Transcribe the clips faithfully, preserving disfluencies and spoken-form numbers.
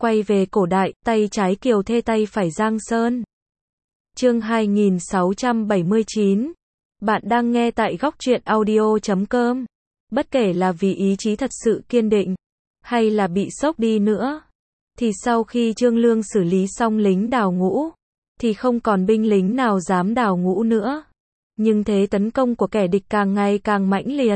Quay về cổ đại, tay trái Kiều Thê tay phải Giang Sơn. Chương hai nghìn sáu trăm bảy mươi chín. Bạn đang nghe tại góc truyện audio chấm com. Bất kể là vì ý chí thật sự kiên định, hay là bị sốc đi nữa, thì sau khi Trương Lương xử lý xong lính đào ngũ, thì không còn binh lính nào dám đào ngũ nữa. Nhưng thế tấn công của kẻ địch càng ngày càng mãnh liệt.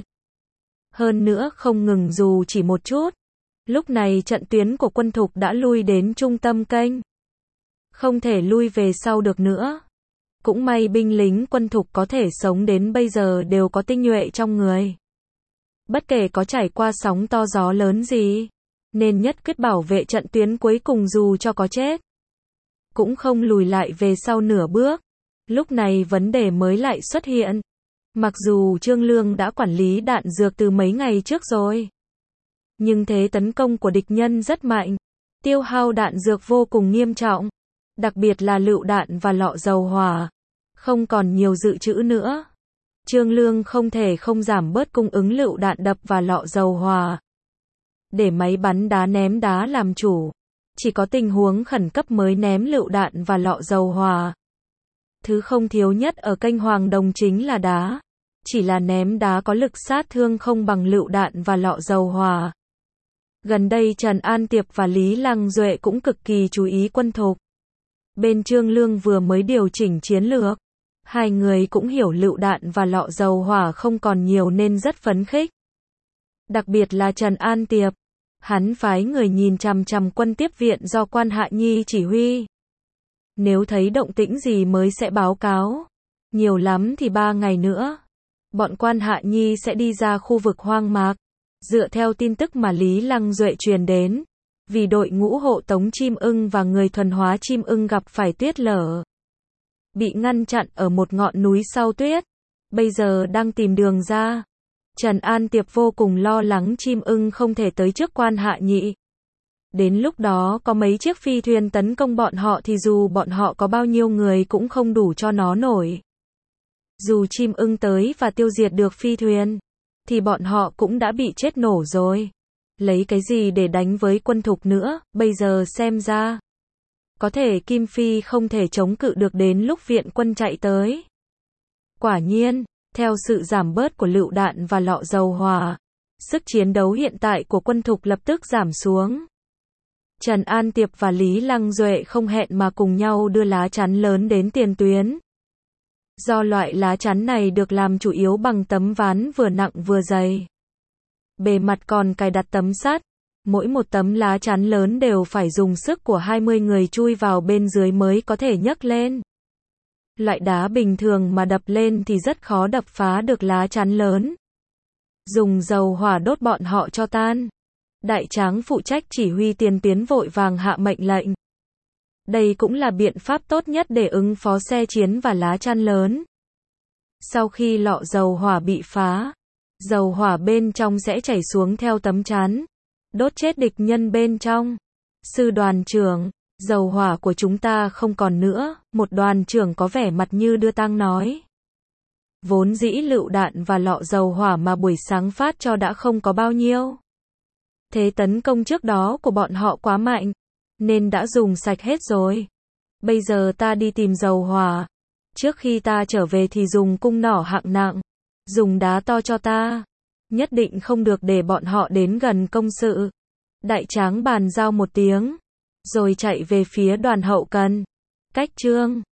Hơn nữa không ngừng dù chỉ một chút. Lúc này trận tuyến của quân Thục đã lui đến trung tâm kênh. Không thể lui về sau được nữa. Cũng may binh lính quân Thục có thể sống đến bây giờ đều có tinh nhuệ trong người. Bất kể có trải qua sóng to gió lớn gì, nên nhất quyết bảo vệ trận tuyến cuối cùng dù cho có chết. Cũng không lùi lại về sau nửa bước. Lúc này vấn đề mới lại xuất hiện. Mặc dù Trương Lương đã quản lý đạn dược từ mấy ngày trước rồi, nhưng thế tấn công của địch nhân rất mạnh, tiêu hao đạn dược vô cùng nghiêm trọng, đặc biệt là lựu đạn và lọ dầu hỏa, không còn nhiều dự trữ nữa. Trương Lương không thể không giảm bớt cung ứng lựu đạn đập và lọ dầu hỏa, để máy bắn đá ném đá làm chủ, chỉ có tình huống khẩn cấp mới ném lựu đạn và lọ dầu hỏa. Thứ không thiếu nhất ở kênh Hoàng Đồng chính là đá, chỉ là ném đá có lực sát thương không bằng lựu đạn và lọ dầu hỏa. Gần đây Trần An Tiệp và Lý Lăng Duệ cũng cực kỳ chú ý quân Thục. Bên Trương Lương vừa mới điều chỉnh chiến lược, hai người cũng hiểu lựu đạn và lọ dầu hỏa không còn nhiều nên rất phấn khích. Đặc biệt là Trần An Tiệp, hắn phái người nhìn chằm chằm quân tiếp viện do Quan Hạ Nhi chỉ huy. Nếu thấy động tĩnh gì mới sẽ báo cáo, nhiều lắm thì ba ngày nữa, bọn Quan Hạ Nhi sẽ đi ra khu vực hoang mạc. Dựa theo tin tức mà Lý Lăng Duệ truyền đến, vì đội ngũ hộ tống chim ưng và người thuần hóa chim ưng gặp phải tuyết lở, bị ngăn chặn ở một ngọn núi sau tuyết, bây giờ đang tìm đường ra. Trần An Tiệp vô cùng lo lắng chim ưng không thể tới trước Quan Hạ Nhị. Đến lúc đó có mấy chiếc phi thuyền tấn công bọn họ thì dù bọn họ có bao nhiêu người cũng không đủ cho nó nổi. Dù chim ưng tới và tiêu diệt được phi thuyền, thì bọn họ cũng đã bị chết nổ rồi. Lấy cái gì để đánh với quân Thục nữa, bây giờ xem ra, có thể Kim Phi không thể chống cự được đến lúc viện quân chạy tới. Quả nhiên, theo sự giảm bớt của lựu đạn và lọ dầu hỏa, sức chiến đấu hiện tại của quân Thục lập tức giảm xuống. Trần An Tiệp và Lý Lăng Duệ không hẹn mà cùng nhau đưa lá chắn lớn đến tiền tuyến. Do loại lá chắn này được làm chủ yếu bằng tấm ván vừa nặng vừa dày. Bề mặt còn cài đặt tấm sắt. Mỗi một tấm lá chắn lớn đều phải dùng sức của hai mươi người chui vào bên dưới mới có thể nhấc lên. Loại đá bình thường mà đập lên thì rất khó đập phá được lá chắn lớn. Dùng dầu hỏa đốt bọn họ cho tan. Đại tráng phụ trách chỉ huy tiền tuyến vội vàng hạ mệnh lệnh. Đây cũng là biện pháp tốt nhất để ứng phó xe chiến và lá chắn lớn. Sau khi lọ dầu hỏa bị phá, dầu hỏa bên trong sẽ chảy xuống theo tấm chắn, đốt chết địch nhân bên trong. Sư đoàn trưởng, dầu hỏa của chúng ta không còn nữa, một đoàn trưởng có vẻ mặt như đưa tang nói. Vốn dĩ lựu đạn và lọ dầu hỏa mà buổi sáng phát cho đã không có bao nhiêu. Thế tấn công trước đó của bọn họ quá mạnh, nên đã dùng sạch hết rồi. Bây giờ ta đi tìm dầu hỏa. Trước khi ta trở về thì dùng cung nỏ hạng nặng, dùng đá to cho ta. Nhất định không được để bọn họ đến gần công sự. Đại tráng bàn giao một tiếng, rồi chạy về phía đoàn hậu cần. Cách Trương